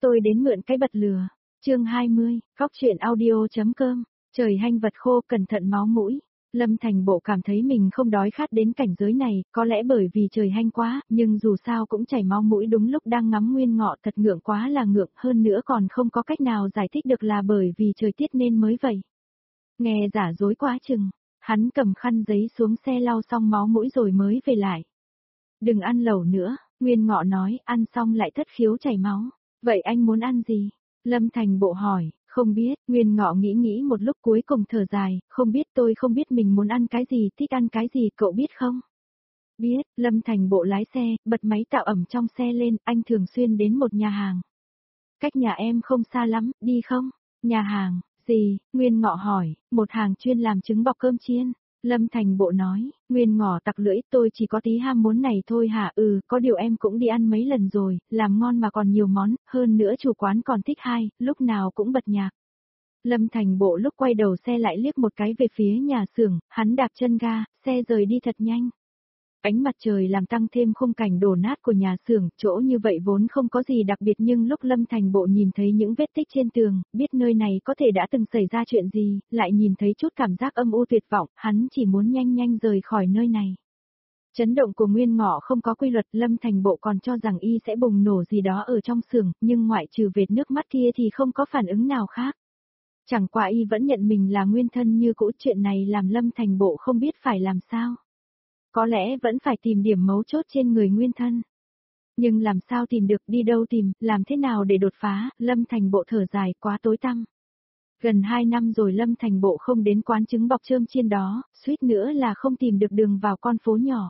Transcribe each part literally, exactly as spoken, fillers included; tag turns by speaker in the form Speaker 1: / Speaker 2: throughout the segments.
Speaker 1: tôi đến mượn cái bật lửa. Chương hai mươi, Góc truyện audio.com. Trời hanh vật khô, cẩn thận máu mũi. Lâm Thành Bộ cảm thấy mình không đói khát đến cảnh giới này, có lẽ bởi vì trời hanh quá, nhưng dù sao cũng chảy máu mũi đúng lúc đang ngắm nguyên ngọ, thật ngượng quá là ngượng, hơn nữa còn không có cách nào giải thích được là bởi vì trời tiết nên mới vậy. Nghe giả dối quá chừng, hắn cầm khăn giấy xuống xe lau xong máu mũi rồi mới về lại. Đừng ăn lẩu nữa, Nguyên Ngọ nói, ăn xong lại thất khiếu chảy máu. Vậy anh muốn ăn gì? Lâm Thành Bộ hỏi. Không biết, Nguyên Ngọ nghĩ nghĩ một lúc cuối cùng thở dài, không biết, tôi không biết mình muốn ăn cái gì, thích ăn cái gì, cậu biết không? Biết, Lâm Thành Bộ lái xe, bật máy tạo ẩm trong xe lên, anh thường xuyên đến một nhà hàng. Cách nhà em không xa lắm, đi không? Nhà hàng, gì? Nguyên Ngọ hỏi, một hàng chuyên làm trứng bọc cơm chiên. Lâm Thành Bộ nói, Nguyên Ngọ tặc lưỡi, tôi chỉ có tí ham muốn này thôi hả? Ừ, có điều em cũng đi ăn mấy lần rồi, làm ngon mà còn nhiều món, hơn nữa chủ quán còn thích hay, lúc nào cũng bật nhạc. Lâm Thành Bộ lúc quay đầu xe lại liếc một cái về phía nhà xưởng, hắn đạp chân ga, xe rời đi thật nhanh. Ánh mặt trời làm tăng thêm khung cảnh đổ nát của nhà xưởng, chỗ như vậy vốn không có gì đặc biệt nhưng lúc Lâm Thành Bộ nhìn thấy những vết tích trên tường, biết nơi này có thể đã từng xảy ra chuyện gì, lại nhìn thấy chút cảm giác âm u tuyệt vọng, hắn chỉ muốn nhanh nhanh rời khỏi nơi này. Chấn động của Nguyên Ngọ không có quy luật, Lâm Thành Bộ còn cho rằng y sẽ bùng nổ gì đó ở trong xưởng, nhưng ngoại trừ vệt nước mắt kia thì không có phản ứng nào khác. Chẳng qua y vẫn nhận mình là nguyên thân như cũ, chuyện này làm Lâm Thành Bộ không biết phải làm sao. Có lẽ vẫn phải tìm điểm mấu chốt trên người nguyên thân. Nhưng làm sao tìm được, đi đâu tìm, làm thế nào để đột phá, Lâm Thành Bộ thở dài, quá tối tăm. Gần hai năm rồi Lâm Thành Bộ không đến quán trứng bọc chơm chiên đó, suýt nữa là không tìm được đường vào con phố nhỏ.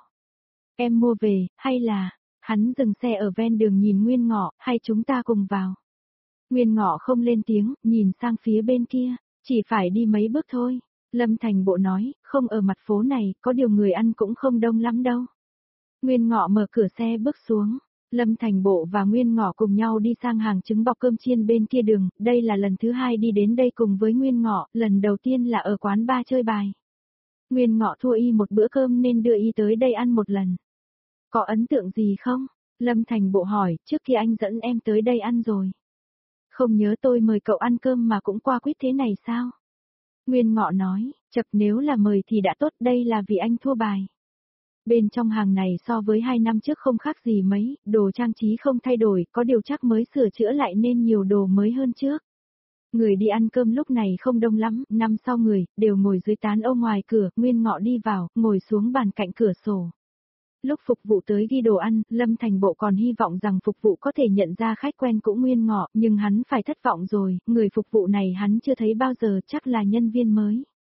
Speaker 1: Em mua về, hay là, hắn dừng xe ở ven đường nhìn Nguyên Ngọ, hay chúng ta cùng vào. Nguyên Ngọ không lên tiếng, nhìn sang phía bên kia, chỉ phải đi mấy bước thôi. Lâm Thành Bộ nói, không ở mặt phố này, có điều người ăn cũng không đông lắm đâu. Nguyên Ngọ mở cửa xe bước xuống. Lâm Thành Bộ và Nguyên Ngọ cùng nhau đi sang hàng trứng bọc cơm chiên bên kia đường, đây là lần thứ hai đi đến đây cùng với Nguyên Ngọ, lần đầu tiên là ở quán bar chơi bài. Nguyên Ngọ thua y một bữa cơm nên đưa y tới đây ăn một lần. Có ấn tượng gì không? Lâm Thành Bộ hỏi, trước khi anh dẫn em tới đây ăn rồi. Không nhớ tôi mời cậu ăn cơm mà cũng qua quýt thế này sao? Nguyên Ngọ nói, chật nếu là mời thì đã tốt, đây là vì anh thua bài. Bên trong hàng này so với hai năm trước không khác gì mấy, đồ trang trí không thay đổi, có điều chắc mới sửa chữa lại nên nhiều đồ mới hơn trước. Người đi ăn cơm lúc này không đông lắm, năm sau người, đều ngồi dưới tán ô ngoài cửa, Nguyên Ngọ đi vào, ngồi xuống bàn cạnh cửa sổ. Lúc phục vụ tới ghi đồ ăn, Lâm Thành Bộ còn hy vọng rằng phục vụ có thể nhận ra khách quen cũ Nguyên Ngọ, nhưng hắn phải thất vọng rồi, người phục vụ này hắn chưa thấy bao giờ, chắc là nhân viên mới.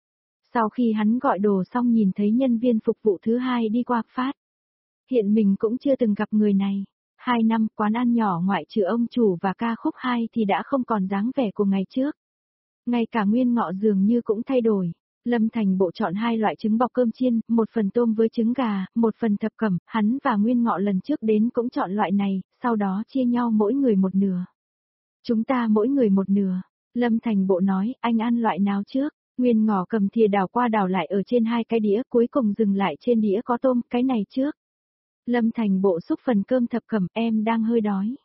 Speaker 1: Sau khi hắn gọi đồ xong nhìn thấy nhân viên phục vụ thứ hai đi qua phát. Hiện mình cũng chưa từng gặp người này. Hai năm, quán ăn nhỏ ngoại trừ ông chủ và ca khúc hai thì đã không còn dáng vẻ của ngày trước. Ngay cả Nguyên Ngọ dường như cũng thay đổi. Lâm Thành Bộ chọn hai loại trứng bọc cơm chiên, một phần tôm với trứng gà, một phần thập cẩm, hắn và Nguyên Ngọ lần trước đến cũng chọn loại này, sau đó chia nhau mỗi người một nửa. Chúng ta mỗi người một nửa. Lâm Thành Bộ nói, anh ăn loại nào trước? Nguyên Ngọ cầm thìa đảo qua đảo lại ở trên hai cái đĩa, cuối cùng dừng lại trên đĩa có tôm, cái này trước. Lâm Thành Bộ xúc phần cơm thập cẩm, em đang hơi đói.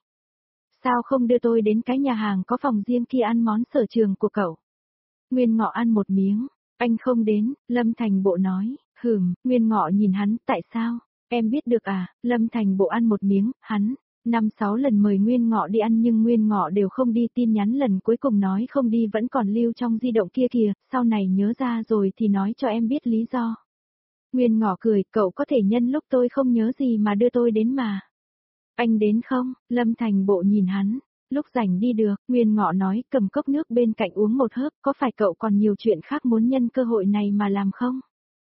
Speaker 1: Sao không đưa tôi đến cái nhà hàng có phòng riêng kia ăn món sở trường của cậu? Nguyên Ngọ ăn một miếng. Anh không đến, Lâm Thành Bộ nói, hừm, Nguyên Ngọ nhìn hắn, tại sao? Em biết được à, Lâm Thành Bộ ăn một miếng, hắn, năm sáu lần mời Nguyên Ngọ đi ăn nhưng Nguyên Ngọ đều không đi, tin nhắn lần cuối cùng nói không đi vẫn còn lưu trong di động kia kìa, sau này nhớ ra rồi thì nói cho em biết lý do. Nguyên Ngọ cười, cậu có thể nhân lúc tôi không nhớ gì mà đưa tôi đến mà. Anh đến không? Lâm Thành Bộ nhìn hắn. Lúc rảnh đi được, Nguyên Ngọ nói, cầm cốc nước bên cạnh uống một hớp, có phải cậu còn nhiều chuyện khác muốn nhân cơ hội này mà làm không?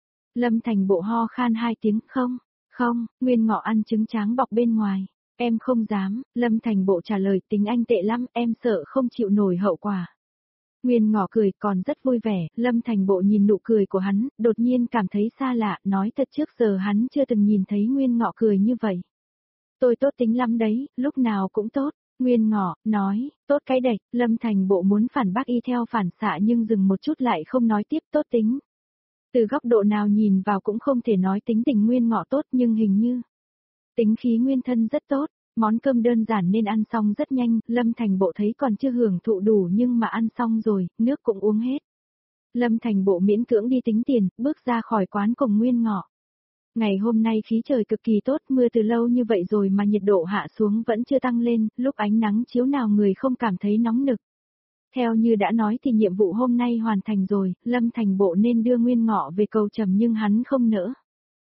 Speaker 1: Lâm Thành Bộ ho khan hai tiếng, không, không, Nguyên Ngọ ăn trứng tráng bọc bên ngoài. Em không dám, Lâm Thành Bộ trả lời, tính anh tệ lắm, em sợ không chịu nổi hậu quả. Nguyên Ngọ cười, còn rất vui vẻ, Lâm Thành Bộ nhìn nụ cười của hắn, đột nhiên cảm thấy xa lạ, nói thật trước giờ hắn chưa từng nhìn thấy Nguyên Ngọ cười như vậy. Tôi tốt tính lắm đấy, lúc nào cũng tốt. Nguyên Ngọ, nói, tốt cái đệch, Lâm Thành Bộ muốn phản bác y theo phản xạ nhưng dừng một chút lại không nói tiếp, tốt tính. Từ góc độ nào nhìn vào cũng không thể nói tính tình Nguyên Ngọ tốt nhưng hình như tính khí nguyên thân rất tốt. Món cơm đơn giản nên ăn xong rất nhanh, Lâm Thành Bộ thấy còn chưa hưởng thụ đủ nhưng mà ăn xong rồi, nước cũng uống hết. Lâm Thành Bộ miễn cưỡng đi tính tiền, bước ra khỏi quán cùng Nguyên Ngọ. Ngày hôm nay khí trời cực kỳ tốt, mưa từ lâu như vậy rồi mà nhiệt độ hạ xuống vẫn chưa tăng lên, lúc ánh nắng chiếu nào người không cảm thấy nóng nực. Theo như đã nói thì nhiệm vụ hôm nay hoàn thành rồi, Lâm Thành Bộ nên đưa Nguyên Ngọ về cầu Trầm nhưng hắn không nỡ.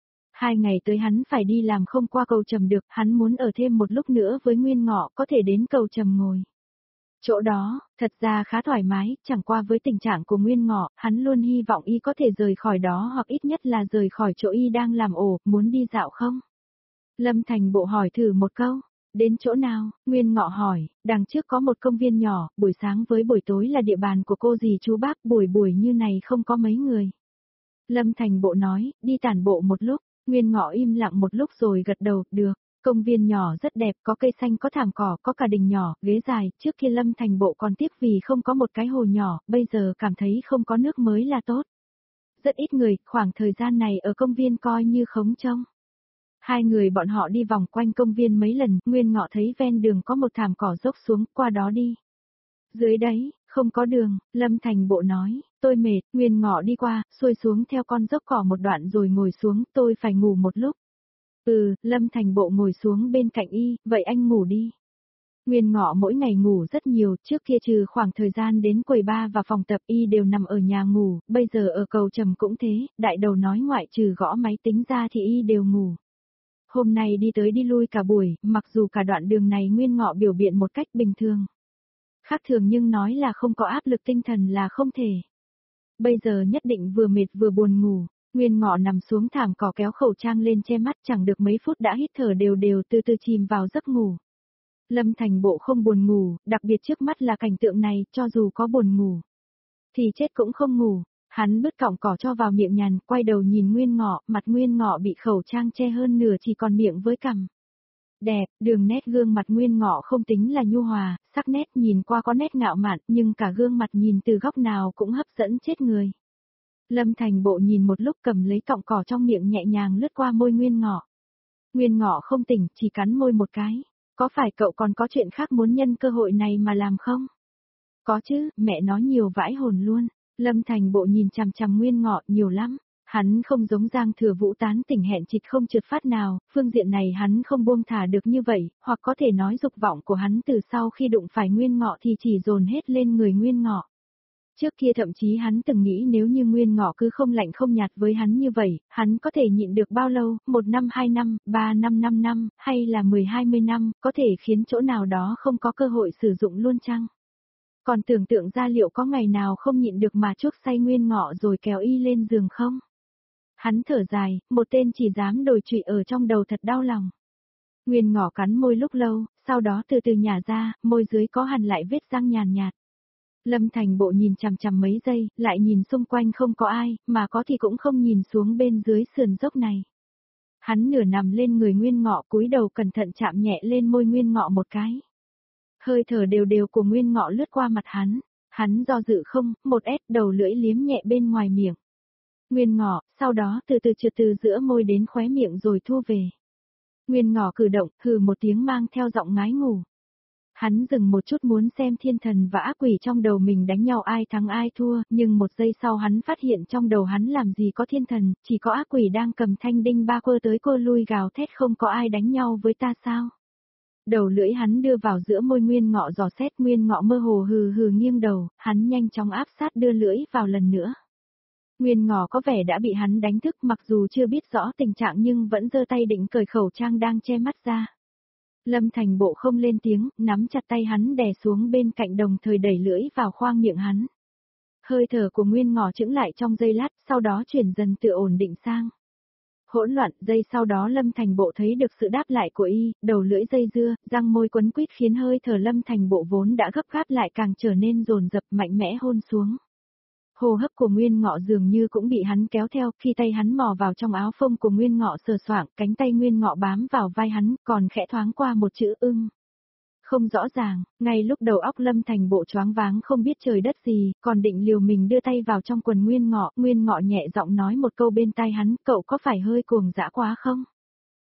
Speaker 1: Hai ngày tới hắn phải đi làm không qua cầu Trầm được, hắn muốn ở thêm một lúc nữa với Nguyên Ngọ có thể đến cầu Trầm ngồi. Chỗ đó, thật ra khá thoải mái, chẳng qua với tình trạng của Nguyên Ngọ, hắn luôn hy vọng y có thể rời khỏi đó hoặc ít nhất là rời khỏi chỗ y đang làm ổ, muốn đi dạo không? Lâm Thành Bộ hỏi thử một câu, đến chỗ nào? Nguyên Ngọ hỏi, đằng trước có một công viên nhỏ, buổi sáng với buổi tối là địa bàn của cô dì chú bác, buổi buổi như này không có mấy người. Lâm Thành Bộ nói, đi tản bộ một lúc, Nguyên Ngọ im lặng một lúc rồi gật đầu, được. Công viên nhỏ rất đẹp, có cây xanh, có thảm cỏ, có cả đình nhỏ, ghế dài, trước kia Lâm Thành Bộ còn tiếc vì không có một cái hồ nhỏ, bây giờ cảm thấy không có nước mới là tốt. Rất ít người, khoảng thời gian này ở công viên coi như khống trông. Hai người bọn họ đi vòng quanh công viên mấy lần, Nguyên Ngọ thấy ven đường có một thảm cỏ dốc xuống, qua đó đi. Dưới đấy, không có đường, Lâm Thành Bộ nói, tôi mệt, Nguyên Ngọ đi qua, xuôi xuống theo con dốc cỏ một đoạn rồi ngồi xuống, tôi phải ngủ một lúc. Ừ, Lâm Thành Bộ ngồi xuống bên cạnh y, vậy anh ngủ đi. Nguyên Ngọ mỗi ngày ngủ rất nhiều, trước kia trừ khoảng thời gian đến quầy bar và phòng tập y đều nằm ở nhà ngủ, bây giờ ở cầu Trầm cũng thế, đại đầu nói ngoại trừ gõ máy tính ra thì y đều ngủ. Hôm nay đi tới đi lui cả buổi, mặc dù cả đoạn đường này Nguyên Ngọ biểu biện một cách bình thường. Khác thường nhưng nói là không có áp lực tinh thần là không thể. Bây giờ nhất định vừa mệt vừa buồn ngủ. Nguyên Ngọ nằm xuống thảm cỏ kéo khẩu trang lên che mắt, chẳng được mấy phút đã hít thở đều đều, từ từ chìm vào giấc ngủ. Lâm Thành Bộ không buồn ngủ, đặc biệt trước mắt là cảnh tượng này, cho dù có buồn ngủ thì chết cũng không ngủ. Hắn bứt cọng cỏ cho vào miệng nhàn, quay đầu nhìn Nguyên Ngọ, mặt Nguyên Ngọ bị khẩu trang che hơn nửa chỉ còn miệng với cằm. Đẹp, đường nét gương mặt Nguyên Ngọ không tính là nhu hòa, sắc nét nhìn qua có nét ngạo mạn, nhưng cả gương mặt nhìn từ góc nào cũng hấp dẫn chết người. Lâm Thành Bộ nhìn một lúc cầm lấy cọng cỏ trong miệng nhẹ nhàng lướt qua môi Nguyên Ngọ. Nguyên Ngọ không tỉnh, chỉ cắn môi một cái. Có phải cậu còn có chuyện khác muốn nhân cơ hội này mà làm không? Có chứ, mẹ nói nhiều vãi hồn luôn. Lâm Thành Bộ nhìn chằm chằm Nguyên Ngọ nhiều lắm. Hắn không giống Giang Thừa Vũ tán tỉnh hẹn chịch không trượt phát nào, phương diện này hắn không buông thả được như vậy, hoặc có thể nói dục vọng của hắn từ sau khi đụng phải Nguyên Ngọ thì chỉ dồn hết lên người Nguyên Ngọ. Trước kia thậm chí hắn từng nghĩ nếu như Nguyên Ngọ cứ không lạnh không nhạt với hắn như vậy, hắn có thể nhịn được bao lâu, một năm hai năm, ba năm năm năm, hay là mười hai mươi năm, có thể khiến chỗ nào đó không có cơ hội sử dụng luôn chăng? Còn tưởng tượng ra liệu có ngày nào không nhịn được mà chuốc say Nguyên Ngọ rồi kéo y lên giường không? Hắn thở dài, một tên chỉ dám đồi trụy ở trong đầu thật đau lòng. Nguyên Ngọ cắn môi lúc lâu, sau đó từ từ nhả ra, môi dưới có hằn lại vết răng nhàn nhạt. Lâm Thành Bộ nhìn chằm chằm mấy giây, lại nhìn xung quanh không có ai, mà có thì cũng không nhìn xuống bên dưới sườn dốc này. Hắn nửa nằm lên người Nguyên Ngọ, cúi đầu cẩn thận chạm nhẹ lên môi Nguyên Ngọ một cái. Hơi thở đều đều của Nguyên Ngọ lướt qua mặt hắn, hắn do dự không, một ép đầu lưỡi liếm nhẹ bên ngoài miệng. Nguyên Ngọ, sau đó từ từ trượt từ giữa môi đến khóe miệng rồi thu về. Nguyên Ngọ cử động, hừ một tiếng mang theo giọng ngái ngủ. Hắn dừng một chút muốn xem thiên thần và ác quỷ trong đầu mình đánh nhau ai thắng ai thua, nhưng một giây sau hắn phát hiện trong đầu hắn làm gì có thiên thần, chỉ có ác quỷ đang cầm thanh đinh ba quơ tới quơ lui gào thét không có ai đánh nhau với ta sao. Đầu lưỡi hắn đưa vào giữa môi Nguyên Ngọ dò xét, Nguyên Ngọ mơ hồ hừ hừ nghiêng đầu, hắn nhanh chóng áp sát đưa lưỡi vào lần nữa. Nguyên Ngọ có vẻ đã bị hắn đánh thức mặc dù chưa biết rõ tình trạng nhưng vẫn giơ tay định cởi khẩu trang đang che mắt ra. Lâm Thành Bộ không lên tiếng, nắm chặt tay hắn đè xuống bên cạnh đồng thời đẩy lưỡi vào khoang miệng hắn. Hơi thở của Nguyên Ngọ chững lại trong giây lát, sau đó chuyển dần tự ổn định sang hỗn loạn, giây sau đó Lâm Thành Bộ thấy được sự đáp lại của y, đầu lưỡi dây dưa, răng môi quấn quýt khiến hơi thở Lâm Thành Bộ vốn đã gấp gáp lại càng trở nên dồn dập mạnh mẽ hôn xuống. Hô hấp của Nguyên Ngọ dường như cũng bị hắn kéo theo, khi tay hắn mò vào trong áo phông của Nguyên Ngọ sờ soạng, cánh tay Nguyên Ngọ bám vào vai hắn, còn khẽ thoáng qua một chữ ưng. Không rõ ràng, ngay lúc đầu óc Lâm Thành Bộ choáng váng không biết trời đất gì, còn định liều mình đưa tay vào trong quần Nguyên Ngọ, Nguyên Ngọ nhẹ giọng nói một câu bên tai hắn, cậu có phải hơi cuồng dã quá không?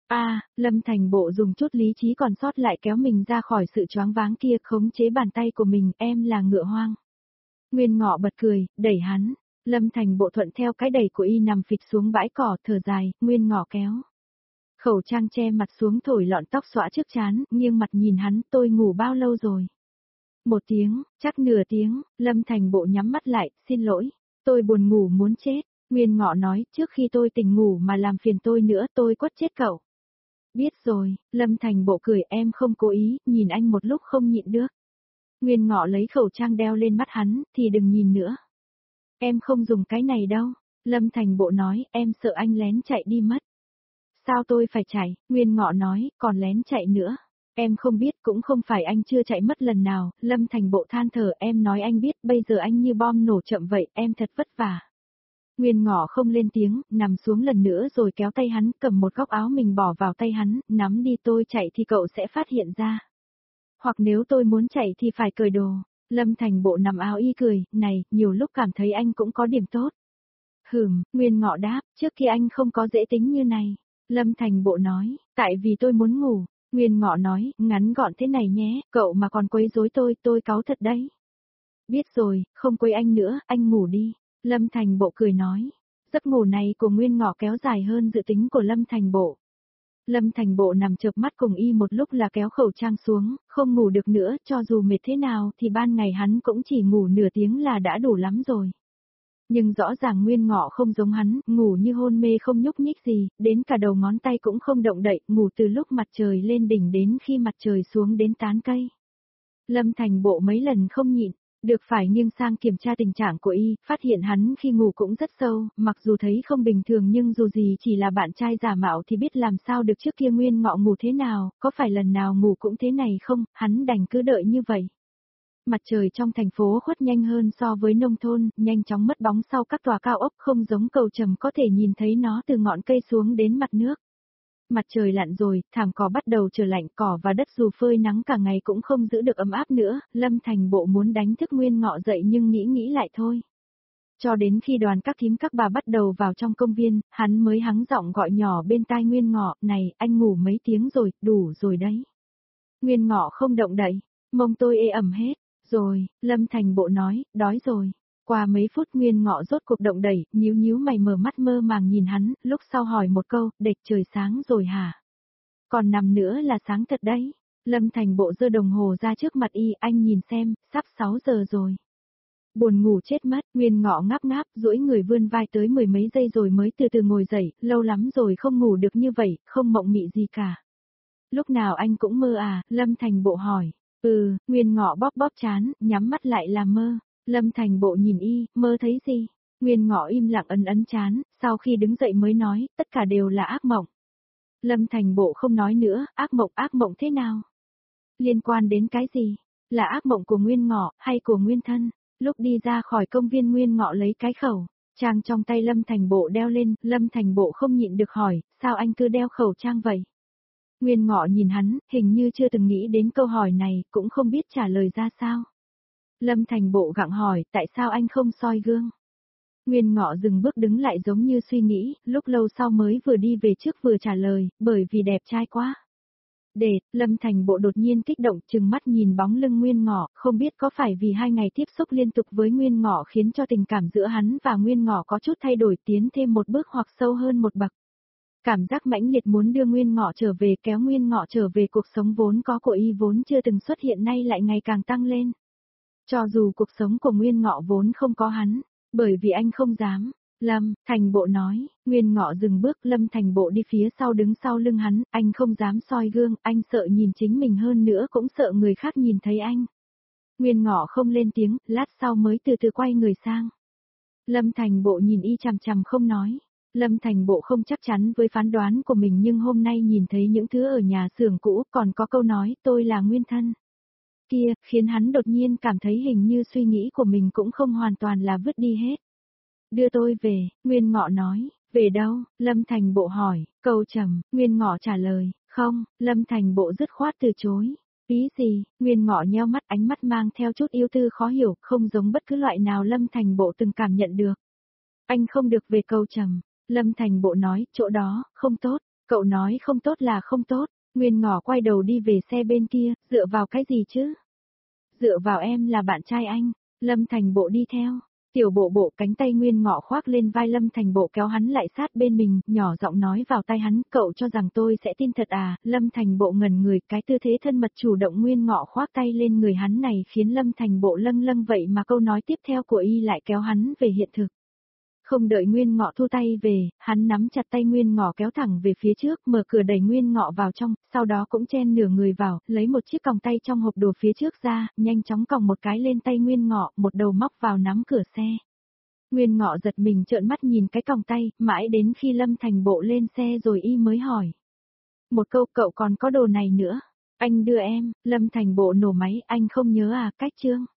Speaker 1: A, Lâm Thành Bộ dùng chút lý trí còn sót lại kéo mình ra khỏi sự choáng váng kia, khống chế bàn tay của mình, em là ngựa hoang. Nguyên Ngọ bật cười, đẩy hắn. Lâm Thành Bộ thuận theo cái đẩy của y nằm phịch xuống bãi cỏ, thở dài, Nguyên Ngọ kéo khẩu trang che mặt xuống thổi lọn tóc xõa trước trán, nghiêng mặt nhìn hắn, tôi ngủ bao lâu rồi? Một tiếng, chắc nửa tiếng, Lâm Thành Bộ nhắm mắt lại, xin lỗi, tôi buồn ngủ muốn chết. Nguyên Ngọ nói, trước khi tôi tỉnh ngủ mà làm phiền tôi nữa tôi quất chết cậu. Biết rồi, Lâm Thành Bộ cười, em không cố ý, nhìn anh một lúc không nhịn được. Nguyên Ngọ lấy khẩu trang đeo lên mắt hắn, thì đừng nhìn nữa. Em không dùng cái này đâu. Lâm Thành Bộ nói, em sợ anh lén chạy đi mất. Sao tôi phải chạy? Nguyên Ngọ nói, còn lén chạy nữa. Em không biết, cũng không phải anh chưa chạy mất lần nào. Lâm Thành Bộ than thở, em nói anh biết, bây giờ anh như bom nổ chậm vậy, em thật vất vả. Nguyên Ngọ không lên tiếng, nằm xuống lần nữa rồi kéo tay hắn, cầm một góc áo mình bỏ vào tay hắn, nắm đi, tôi chạy thì cậu sẽ phát hiện ra. Hoặc nếu tôi muốn chạy thì phải cởi đồ. Lâm Thành Bộ nằm áo y cười, này, nhiều lúc cảm thấy anh cũng có điểm tốt. Hừm, Nguyên Ngọ đáp, trước kia anh không có dễ tính như này. Lâm Thành Bộ nói, tại vì tôi muốn ngủ. Nguyên Ngọ nói, ngắn gọn thế này nhé, cậu mà còn quấy rối tôi, tôi cáu thật đấy. Biết rồi, không quấy anh nữa, anh ngủ đi. Lâm Thành Bộ cười nói, giấc ngủ này của Nguyên Ngọ kéo dài hơn dự tính của Lâm Thành Bộ. Lâm Thành Bộ nằm chợp mắt cùng y một lúc là kéo khẩu trang xuống, không ngủ được nữa, cho dù mệt thế nào thì ban ngày hắn cũng chỉ ngủ nửa tiếng là đã đủ lắm rồi. Nhưng rõ ràng Nguyên Ngọ không giống hắn, ngủ như hôn mê không nhúc nhích gì, đến cả đầu ngón tay cũng không động đậy, ngủ từ lúc mặt trời lên đỉnh đến khi mặt trời xuống đến tán cây. Lâm Thành Bộ mấy lần không nhịn, được phải nghiêng sang kiểm tra tình trạng của y, phát hiện hắn khi ngủ cũng rất sâu, mặc dù thấy không bình thường nhưng dù gì chỉ là bạn trai giả mạo thì biết làm sao được, trước kia Nguyên Ngọ ngủ thế nào, có phải lần nào ngủ cũng thế này không, hắn đành cứ đợi như vậy. Mặt trời trong thành phố khuất nhanh hơn so với nông thôn, nhanh chóng mất bóng sau các tòa cao ốc, không giống cầu trầm có thể nhìn thấy nó từ ngọn cây xuống đến mặt nước. Mặt trời lặn rồi, thảm cỏ bắt đầu trở lạnh, cỏ và đất dù phơi nắng cả ngày cũng không giữ được ấm áp nữa, Lâm Thành Bộ muốn đánh thức Nguyên Ngọ dậy nhưng nghĩ nghĩ lại thôi. Cho đến khi đoàn các thím các bà bắt đầu vào trong công viên, hắn mới hắng giọng gọi nhỏ bên tai Nguyên Ngọ, này, anh ngủ mấy tiếng rồi, đủ rồi đấy. Nguyên Ngọ không động đậy, mông tôi ê ẩm hết, rồi, Lâm Thành Bộ nói, đói rồi. Qua mấy phút Nguyên Ngọ rốt cuộc động đẩy, nhíu nhíu mày mở mắt mơ màng nhìn hắn, lúc sau hỏi một câu, đệt trời sáng rồi hả? Còn nằm nữa là sáng thật đấy. Lâm Thành Bộ giơ đồng hồ ra trước mặt y, anh nhìn xem, sắp sáu giờ rồi. Buồn ngủ chết mất, Nguyên Ngọ ngáp ngáp, duỗi người vươn vai tới mười mấy giây rồi mới từ từ ngồi dậy, lâu lắm rồi không ngủ được như vậy, không mộng mị gì cả. Lúc nào anh cũng mơ à, Lâm Thành Bộ hỏi. Ừ, Nguyên Ngọ bóp bóp chán, nhắm mắt lại là mơ. Lâm Thành Bộ nhìn y, mơ thấy gì? Nguyên Ngọ im lặng ấn ấn chán, sau khi đứng dậy mới nói, tất cả đều là ác mộng. Lâm Thành Bộ không nói nữa, ác mộng ác mộng thế nào? Liên quan đến cái gì? Là ác mộng của Nguyên Ngọ, hay của Nguyên Thân? Lúc đi ra khỏi công viên Nguyên Ngọ lấy cái khẩu trang trong tay Lâm Thành Bộ đeo lên, Lâm Thành Bộ không nhịn được hỏi, sao anh cứ đeo khẩu trang vậy? Nguyên Ngọ nhìn hắn, hình như chưa từng nghĩ đến câu hỏi này, cũng không biết trả lời ra sao. Lâm Thành Bộ gặng hỏi, tại sao anh không soi gương? Nguyên Ngọ dừng bước đứng lại giống như suy nghĩ, lúc lâu sau mới vừa đi về trước vừa trả lời, bởi vì đẹp trai quá. Để, Lâm Thành Bộ đột nhiên kích động, trừng mắt nhìn bóng lưng Nguyên Ngọ, không biết có phải vì hai ngày tiếp xúc liên tục với Nguyên Ngọ khiến cho tình cảm giữa hắn và Nguyên Ngọ có chút thay đổi, tiến thêm một bước hoặc sâu hơn một bậc. Cảm giác mãnh liệt muốn đưa Nguyên Ngọ trở về, kéo Nguyên Ngọ trở về cuộc sống vốn có của y vốn chưa từng xuất hiện nay lại ngày càng tăng lên. Cho dù cuộc sống của Nguyên Ngọ vốn không có hắn, bởi vì anh không dám. Lâm Thành Bộ nói, Nguyên Ngọ dừng bước, Lâm Thành Bộ đi phía sau đứng sau lưng hắn, anh không dám soi gương, anh sợ nhìn chính mình hơn nữa cũng sợ người khác nhìn thấy anh. Nguyên Ngọ không lên tiếng, lát sau mới từ từ quay người sang. Lâm Thành Bộ nhìn y chằm chằm không nói. Lâm Thành Bộ không chắc chắn với phán đoán của mình nhưng hôm nay nhìn thấy những thứ ở nhà xưởng cũ, còn có câu nói tôi là Nguyên Thân kia, khiến hắn đột nhiên cảm thấy hình như suy nghĩ của mình cũng không hoàn toàn là vứt đi hết. Đưa tôi về, Nguyên Ngọ nói, về đâu? Lâm Thành Bộ hỏi, câu trầm, Nguyên Ngọ trả lời, không, Lâm Thành Bộ dứt khoát từ chối. Ý gì? Nguyên Ngọ nheo mắt, ánh mắt mang theo chút yêu tư khó hiểu, không giống bất cứ loại nào Lâm Thành Bộ từng cảm nhận được. Anh không được về, câu trầm. Lâm Thành Bộ nói, chỗ đó, không tốt. Cậu nói không tốt là không tốt, Nguyên Ngọ quay đầu đi về xe bên kia, dựa vào cái gì chứ? Dựa vào em là bạn trai anh, Lâm Thành Bộ đi theo. Tiểu Bộ Bộ cánh tay Nguyên Ngọ khoác lên vai Lâm Thành Bộ kéo hắn lại sát bên mình, nhỏ giọng nói vào tai hắn, cậu cho rằng tôi sẽ tin thật à? Lâm Thành Bộ ngẩn người, cái tư thế thân mật chủ động Nguyên Ngọ khoác tay lên người hắn này khiến Lâm Thành Bộ lâng lâng, vậy mà câu nói tiếp theo của y lại kéo hắn về hiện thực. Không đợi Nguyên Ngọ thu tay về, hắn nắm chặt tay Nguyên Ngọ kéo thẳng về phía trước, mở cửa đẩy Nguyên Ngọ vào trong, sau đó cũng chen nửa người vào, lấy một chiếc còng tay trong hộp đồ phía trước ra, nhanh chóng còng một cái lên tay Nguyên Ngọ, một đầu móc vào nắm cửa xe. Nguyên Ngọ giật mình trợn mắt nhìn cái còng tay, mãi đến khi Lâm Thành Bộ lên xe rồi y mới hỏi. Một câu, cậu còn có đồ này nữa, anh đưa em. Lâm Thành Bộ nổ máy, anh không nhớ à, cách chương.